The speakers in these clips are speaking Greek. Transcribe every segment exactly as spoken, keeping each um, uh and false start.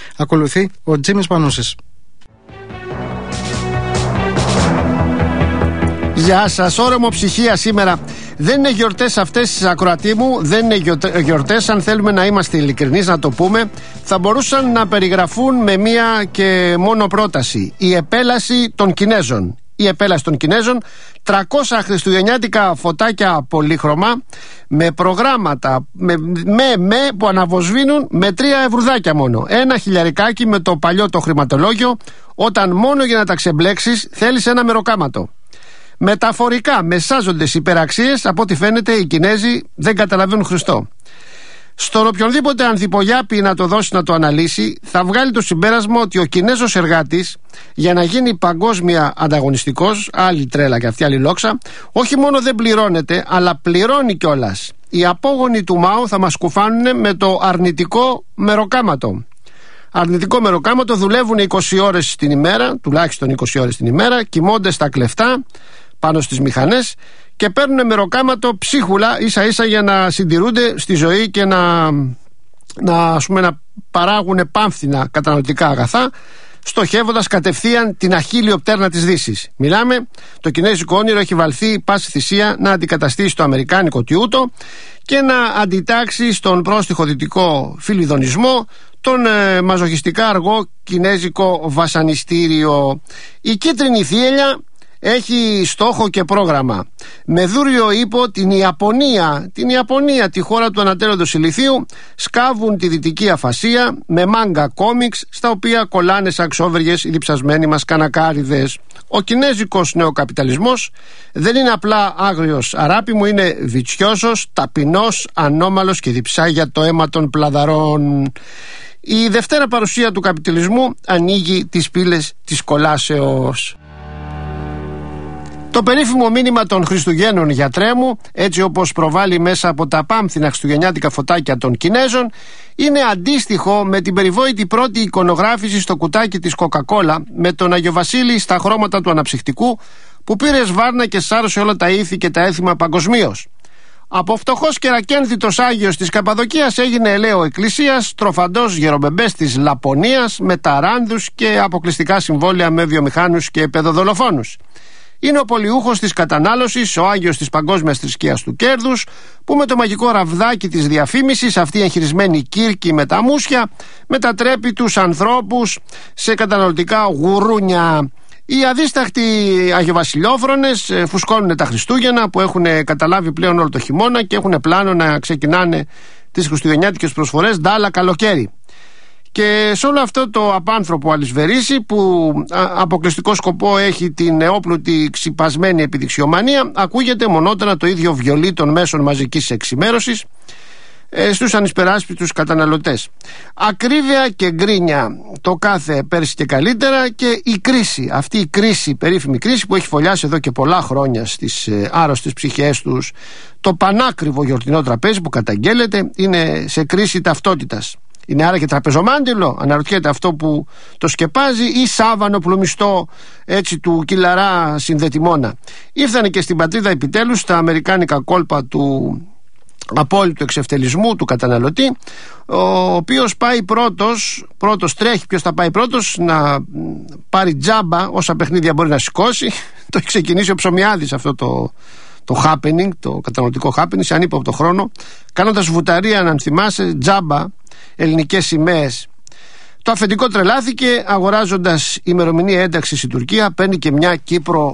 Ακολουθεί ο Τζίμις Πανούσης. Γεια σας, όρεμο ψυχία σήμερα. Δεν είναι γιορτές αυτές, ακροατή μου, δεν είναι γιορτές, αν θέλουμε να είμαστε ειλικρινείς να το πούμε. Θα μπορούσαν να περιγραφούν με μία και μόνο πρόταση: η επέλαση των Κινέζων. Η επέλαση των Κινέζων, τριακόσια χριστουγεννιάτικα φωτάκια πολύχρωμα με προγράμματα με, με, με που αναβοσβήνουν με τρία ευρουδάκια μόνο. Ένα χιλιαρικάκι με το παλιό το χρηματολόγιο, όταν μόνο για να τα ξεμπλέξεις θέλεις ένα μεροκάματο. Μεταφορικά μεσάζοντες υπεραξίες, από ό,τι φαίνεται οι Κινέζοι δεν καταλαβαίνουν Χριστό. Στον οποιονδήποτε ανθιπογιάπη να το δώσει να το αναλύσει, θα βγάλει το συμπέρασμα ότι ο Κινέζος εργάτης, για να γίνει παγκόσμια ανταγωνιστικός, άλλη τρέλα και αυτή άλλη λόξα, όχι μόνο δεν πληρώνεται, αλλά πληρώνει κιόλας. Οι απόγονοι του Μάου θα μας κουφάνουν με το αρνητικό μεροκάματο. Αρνητικό μεροκάματο, δουλεύουν είκοσι ώρες την ημέρα, τουλάχιστον είκοσι ώρες την ημέρα, κοιμώνται στα κλεφτά πάνω στις μηχανές και παίρνουν μεροκάματο ψίχουλα ίσα ίσα για να συντηρούνται στη ζωή και να, να, ας πούμε, να παράγουν πάμφθηνα καταναλωτικά αγαθά, στοχεύοντας κατευθείαν την αχίλιο πτέρνα της Δύσης. Μιλάμε, το κινέζικο όνειρο έχει βαλθεί πάση θυσία να αντικαταστήσει το αμερικάνικο τιούτο και να αντιτάξει στον πρόστιχο δυτικό φιλιδονισμό τον ε, μαζοχιστικά αργό κινέζικο βασανιστήριο. Η κίτρινη θύελια έχει στόχο και πρόγραμμα. Με δούριο ύπο την Ιαπωνία, την Ιαπωνία, τη χώρα του ανατέλλοντος ηλιθίου, σκάβουν τη δυτική αφασία με μάγκα κόμιξ, στα οποία κολλάνε σαν ξόβεργες οι διψασμένοι μας κανακάριδες. Ο κινέζικος νεοκαπιταλισμός δεν είναι απλά άγριος αράπη μου, είναι βιτσιόζος, ταπεινός, ανώμαλος και διψάει για το αίμα των πλαδαρών. Η δευτέρα παρουσία του καπιταλισμού ανοίγει τις πύλες της κολάσεως. Το περίφημο μήνυμα των Χριστουγέννων, γιατρέ μου, έτσι όπως προβάλλει μέσα από τα πάμφθηνα χριστουγεννιάτικα φωτάκια των Κινέζων, είναι αντίστοιχο με την περιβόητη πρώτη εικονογράφηση στο κουτάκι της Κοκακόλα με τον Αγιο Βασίλη στα χρώματα του αναψυκτικού, που πήρε σβάρνα και σάρωσε όλα τα ήθη και τα έθιμα παγκοσμίως. Από φτωχός και ρακένθητος Άγιος της Καπαδοκίας έγινε ελαίο εκκλησίας, τροφαντός γερομπεμπές της Λαπωνίας με ταράνδους και αποκλειστικά συμβόλαια με βιομηχάνους και παιδοδολοφόνους. Είναι ο πολιούχος της κατανάλωσης, ο Άγιος της παγκόσμιας θρησκείας του κέρδους, που με το μαγικό ραβδάκι της διαφήμισης, αυτή η εγχειρισμένη κύρκη με τα μουσια, μετατρέπει τους ανθρώπους σε καταναλωτικά γουρούνια. Οι αδίσταχτοι αγιοβασιλιόφρονες φουσκώνουν τα Χριστούγεννα, που έχουν καταλάβει πλέον όλο το χειμώνα και έχουν πλάνο να ξεκινάνε τις χριστουγεννιάτικες προσφορές ντάλα καλοκαίρι. Και σε όλο αυτό το απάνθρωπο αλυσβερίσι, που αποκλειστικό σκοπό έχει την νεόπλουτη ξυπασμένη επιδειξιομανία, ακούγεται μονότανα το ίδιο βιολί των μέσων μαζικής εξημέρωσης ε, στους ανισπεράσπιτους καταναλωτές. Ακρίβεια και γκρίνια το κάθε πέρσι και καλύτερα, και η κρίση, αυτή η κρίση, περίφημη κρίση που έχει φωλιάσει εδώ και πολλά χρόνια στις ε, άρρωστες ψυχές τους, το πανάκριβο γιορτινό τραπέζι που καταγγέλλεται, είναι σε κρίση ταυτότητας. Είναι άραγε τραπεζομάντιλο, αναρωτιέται αυτό που το σκεπάζει, ή σάβανο πλουμιστό έτσι του κυλαρά συνδετημόνα. Ήρθανε και στην πατρίδα επιτέλους τα αμερικάνικα κόλπα του απόλυτου εξευτελισμού του καταναλωτή, ο οποίος πάει πρώτος, πρώτος τρέχει ποιος θα πάει πρώτος να πάρει τζάμπα όσα παιχνίδια μπορεί να σηκώσει. Το έχει ξεκινήσει ο Ψωμιάδης αυτό το, το happening, το καταναλωτικό happening, σε ανύποπτο χρόνο, κάνοντας βουταρία, αν θυμάσαι, τζάμπα ελληνικές σημαίες. Το αφεντικό τρελάθηκε, αγοράζοντας ημερομηνία ένταξης η Τουρκία, παίρνει και μια Κύπρο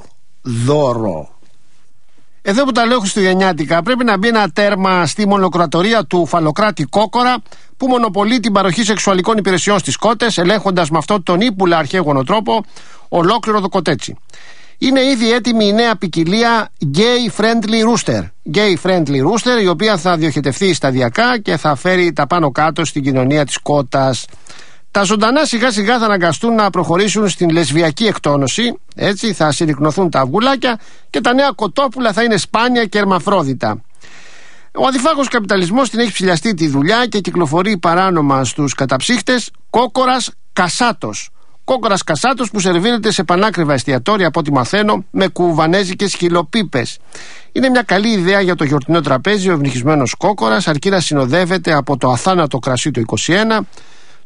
δώρο. Εδώ που τα λέω χριστουγεννιάτικα, πρέπει να μπει ένα τέρμα στη μονοκρατορία του φαλοκράτη Κόκορα, που μονοπολεί την παροχή σεξουαλικών υπηρεσιών στις κότες, ελέγχοντας με αυτόν τον ύπουλα αρχαίγωνο τρόπο ολόκληρο το κοτέτσι. Είναι ήδη έτοιμη η νέα ποικιλία Gay Friendly Rooster. Gay Friendly Rooster, η οποία θα διοχετευτεί σταδιακά και θα φέρει τα πάνω κάτω στην κοινωνία της κότας. Τα ζωντανά σιγά σιγά θα αναγκαστούν να προχωρήσουν στην λεσβιακή εκτόνωση. Έτσι θα συρρυκνωθούν τα αυγουλάκια και τα νέα κοτόπουλα θα είναι σπάνια και ερμαφρόδιτα. Ο αδιφάγος καπιταλισμός την έχει ψηλιαστεί τη δουλειά και κυκλοφορεί παράνομα στους καταψύχτες Κόκορας Κασάτος. Κόκορας Κασάτος που σερβίρεται σε πανάκριβα εστιατόρια, από ό,τι μαθαίνω, με κουβανέζικες χιλοπίπες. Είναι μια καλή ιδέα για το γιορτινό τραπέζι ο ευνυχισμένος Κόκορας, αρκεί να συνοδεύεται από το αθάνατο κρασί του είκοσι ένα,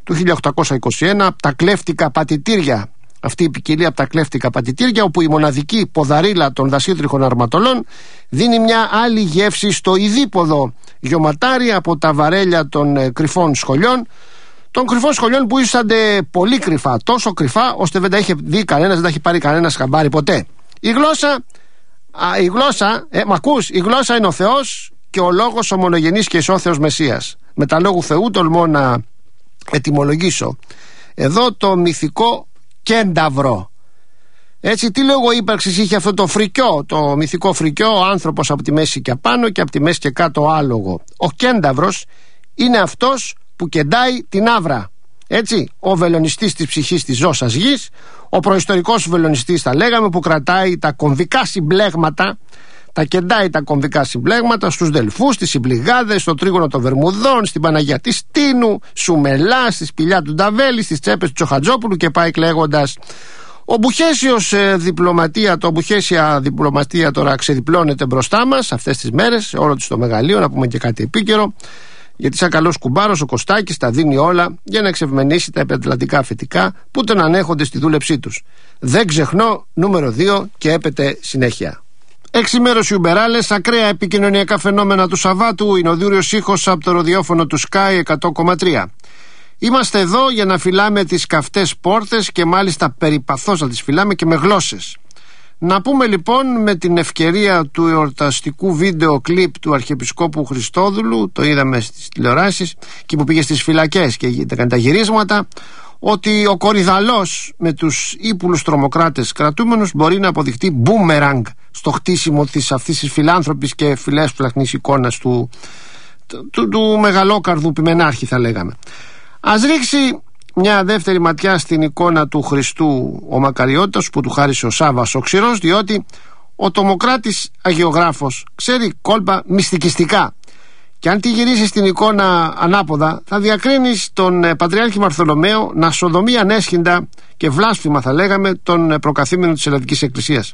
του χίλια οκτακόσια είκοσι ένα, από τα κλέφτικα πατητήρια. Αυτή η ποικιλία από τα κλέφτικα πατητήρια, όπου η μοναδική ποδαρίλα των δασίτριχων αρματολών δίνει μια άλλη γεύση στο ειδίποδο γιωματάρι από τα βαρέλια των ε, κρυφών σχολιών. Των κρυφών σχολιών που ήσανται πολύ κρυφά, τόσο κρυφά ώστε δεν τα είχε δει κανένας, δεν τα έχει πάρει κανένας χαμπάρι ποτέ. Η γλώσσα, α, η γλώσσα, ε, μ' ακούς, η γλώσσα είναι ο Θεός και ο λόγος ο μονογενής και ισόθεος Μεσσίας. Με τα λόγου Θεού τολμώ να ετυμολογήσω εδώ το μυθικό κένταυρο. Έτσι, τι λόγο ύπαρξης είχε αυτό το φρικιό, το μυθικό φρικιό, ο άνθρωπος από τη μέση και απάνω και από τη μέση και κάτω άλογο. Ο κένταυρος είναι αυτός που κεντάει την άβρα. Έτσι, ο βελονιστής της ψυχής της ζώσας γης, ο προϊστορικός βελονιστής θα λέγαμε, που κρατάει τα κομβικά συμπλέγματα, τα κεντάει τα κομβικά συμπλέγματα στους Δελφούς, στις Συμπληγάδες, στο τρίγωνο των Βερμουδών, στην Παναγία της Τίνου, Σουμελά, στη σπηλιά του Νταβέλη, στις τσέπες του Τσοχατζόπουλου και πάει κλαίγοντας. Ο Μπουχέσιος ε, διπλωματία, το Μπουχέσια διπλωματία τώρα ξεδιπλώνεται μπροστά μας αυτές τις μέρες, σε όλο της το μεγαλείο, να πούμε και κάτι επίκαιρο. Γιατί σαν καλός κουμπάρος ο Κωστάκης τα δίνει όλα για να εξευμενήσει τα υπερατλαντικά αφεντικά που τον ανέχονται στη δούλεψή τους. Δεν ξεχνώ, νούμερο δύο, και έπεται συνέχεια. Έξι μέρες Ιουμπεράλες, ακραία επικοινωνιακά φαινόμενα του Σαββάτου, είναι ο δούριος ήχος από το ροδιόφωνο του Sky εκατό κόμμα τρία. Είμαστε εδώ για να φυλάμε τις καυτές πόρτες και μάλιστα περιπαθώς να τις φυλάμε και με γλώσσες. Να πούμε λοιπόν, με την ευκαιρία του εορταστικού βίντεο κλιπ του Αρχιεπισκόπου Χριστόδουλου, το είδαμε στις τηλεοράσεις, και που πήγε στις φυλακές και έκανε τα γυρίσματα, ότι ο κορυδαλός με τους ύπουλους τρομοκράτες κρατούμενους μπορεί να αποδειχτεί μπούμεραγκ στο χτίσιμο της αυτής της φιλάνθρωπης και φιλέσπλαχνης εικόνας του, του, του, του μεγαλόκαρδου πιμενάρχη, θα λέγαμε. Ας ρίξει μια δεύτερη ματιά στην εικόνα του Χριστού ο Μακαριώτας που του χάρισε ο Σάββας ο Ξηρός, διότι ο τομοκράτης αγιογράφος ξέρει κόλπα μυστικιστικά. Και αν τη γυρίσεις την εικόνα ανάποδα, θα διακρίνεις τον ε, Πατριάρχη Βαρθολομαίο να σοδομεί ανέσχυντα και βλάσφημα, θα λέγαμε, τον ε, προκαθήμενο της Ελλαδικής Εκκλησίας.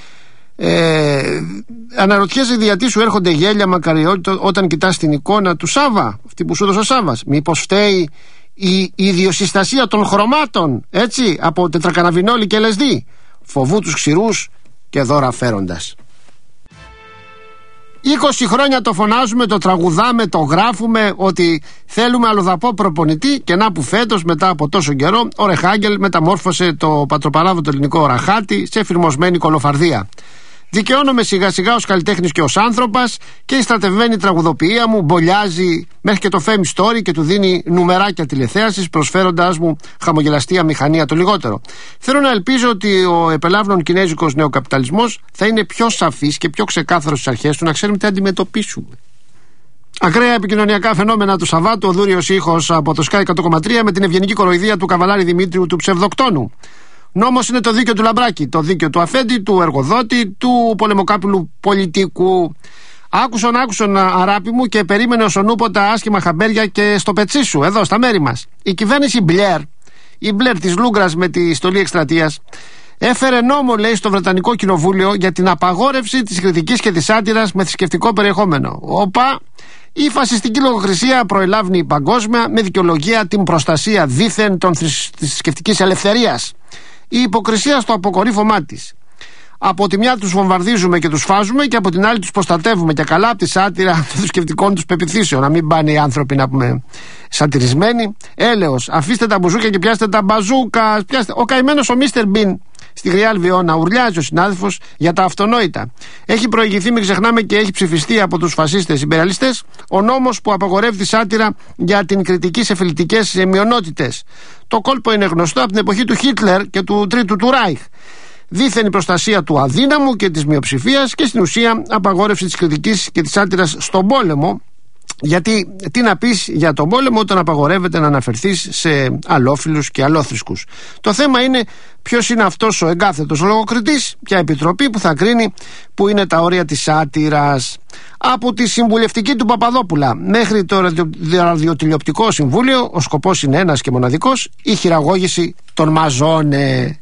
Ε, αναρωτιέσαι γιατί σου έρχονται γέλια, Μακαριώτο, όταν κοιτάς την εικόνα του Σάββα, αυτή που σου έδωσε ο Σάββας. Μήπως φταίει η ιδιοσυστασία των χρωμάτων, έτσι, από τετρακαναβινόλι και ελ ες ντι, φοβού τους ξηρούς και δώρα φέροντας. είκοσι χρόνια το φωνάζουμε, το τραγουδάμε, το γράφουμε ότι θέλουμε αλλοδαπό προπονητή, και να που φέτος μετά από τόσο καιρό ο Ρεχάγκελ μεταμόρφωσε το πατροπαράδοτο ελληνικό ραχάτι σε εφηρμοσμένη κολοφαρδία. Δικαιώνομαι σιγά σιγά ως καλλιτέχνης και ως άνθρωπος, και η στρατευμένη τραγουδοποιία μου μπολιάζει μέχρι και το Fame Story και του δίνει νουμεράκια τηλεθέασης, προσφέροντάς μου χαμογελαστία μηχανία το λιγότερο. Θέλω να ελπίζω ότι ο επελάβνων κινέζικος νεοκαπιταλισμός θα είναι πιο σαφής και πιο ξεκάθαρος στις αρχές του, να ξέρουμε τι αντιμετωπίσουμε. Ακραία επικοινωνιακά φαινόμενα του Σαββάτου, ο δούριος ήχος από το Sky εκατό κόμμα τρία με την ευγενική κοροϊδία του καβαλάρη Δημήτριου του ψευδοκτόνου. Νόμος είναι το δίκαιο του Λαμπράκη, το δίκαιο του αφέντη, του εργοδότη, του πολεμοκάπηλου πολιτικού. Άκουσον, άκουσον, αράπη μου, και περίμενε ως ονούποτα άσχημα χαμπέρια και στο πετσί σου, εδώ στα μέρη μας. Η κυβέρνηση Μπλερ, η Μπλερ της Λούγκρας με τη στολή εκστρατείας, έφερε νόμο, λέει, στο Βρετανικό Κοινοβούλιο για την απαγόρευση της κριτικής και της σάτυρας με θρησκευτικό περιεχόμενο. Όπα, η φασιστική λογοκρισία προελάβει παγκόσμια με δικαιολογία την προστασία δήθεν των θρησκευτικής ελευθερίας. Η υποκρισία στο αποκορύφωμά της. Από τη μια τους βομβαρδίζουμε και τους φάζουμε, και από την άλλη τους προστατεύουμε και καλά από τη σάτυρα των θρησκευτικών τους πεποιθήσεων. Να μην πάνε οι άνθρωποι να πούμε σατυρισμένοι. Έλεος, αφήστε τα μπουζούκια και πιάστε τα μπαζούκα. Πιάστε. Ο καημένος ο Μίστερ Μπιν στη Γριά Αλβιώνα ουρλιάζει ο συνάδελφος για τα αυτονόητα. Έχει προηγηθεί, μην ξεχνάμε, και έχει ψηφιστεί από τους φασίστες υπεραλιστές ο νόμος που απαγορεύει τη σάτυρα για την κριτική σε φιλετικές μειονότητες. Το κόλπο είναι γνωστό από την εποχή του Χίτλερ και του Τρίτου του Ράιχ. Δίθεν η προστασία του αδύναμου και της μειοψηφίας, και στην ουσία απαγόρευση της κριτικής και της σάτυρας στον πόλεμο. Γιατί τι να πεις για τον πόλεμο όταν απαγορεύεται να αναφερθείς σε αλλόφιλους και αλλόθρησκους. Το θέμα είναι ποιος είναι αυτός ο εγκάθετος λογοκριτής, ποια επιτροπή που θα κρίνει που είναι τα όρια της σάτυρας. Από τη συμβουλευτική του Παπαδόπουλα μέχρι το ραδιοτηλεοπτικό συμβούλιο, ο σκοπός είναι ένας και μοναδικός: η χειραγώγηση των μαζώνε.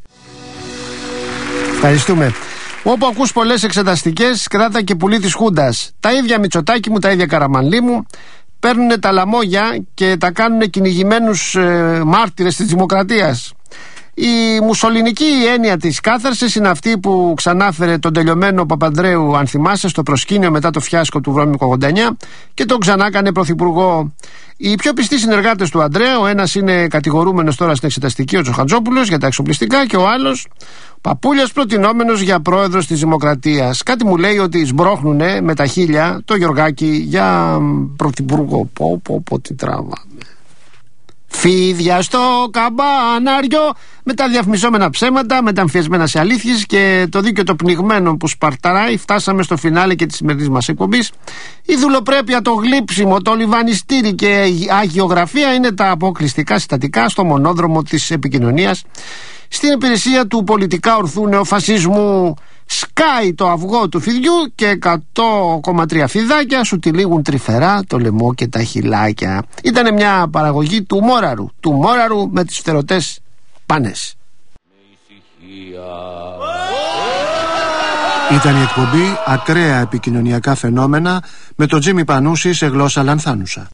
Ευχαριστούμε. Όπου ακούς πολλές εξεταστικές, κράτα και πουλί της Χούντας. Τα ίδια Μητσοτάκη μου, τα ίδια Καραμανλή μου, παίρνουν τα λαμόγια και τα κάνουν κυνηγημένους ε, μάρτυρες της δημοκρατίας. Η μουσολινική έννοια της κάθαρσης είναι αυτή που ξανάφερε τον τελειωμένο Παπανδρέου, αν θυμάσαι, στο προσκήνιο μετά το φιάσκο του Βρώμικου ογδόντα εννιά και τον ξανά έκανε πρωθυπουργό. Οι πιο πιστοί συνεργάτες του Ανδρέα, ο ένας είναι κατηγορούμενος τώρα στην εξεταστική, ο Τσοχατζόπουλος, για τα εξοπλιστικά, και ο άλλος, Παπούλιας, προτινόμενος για πρόεδρος της Δημοκρατίας. Κάτι μου λέει ότι σμπρώχνουνε με τα χίλια το Γιωργάκη για πρωθυπουργό. Πω πω πω τι τράβαμε. Φίδια στο καμπανάριο, με τα διαφημιζόμενα ψέματα, μεταμφιεσμένα σε αλήθειες και το δίκαιο το πνιγμένο που σπαρταράει, φτάσαμε στο φινάλε και της σημερινής μας εκπομπής. Η δουλοπρέπεια, το γλύψιμο, το λιβανιστήρι και η αγιογραφία είναι τα αποκλειστικά συστατικά στο μονόδρομο της επικοινωνίας. Στην υπηρεσία του πολιτικά ορθού νεοφασισμού σκάει το αυγό του φιδιού και εκατό κόμμα τρία φιδάκια σου τυλίγουν τρυφερά το λαιμό και τα χυλάκια. Ήτανε μια παραγωγή του Μόραρου, του Μόραρου με τις φτερωτές πάνες. Ήταν η εκπομπή «Ακραία επικοινωνιακά φαινόμενα» με τον Τζίμι Πανούση σε γλώσσα λανθάνουσα.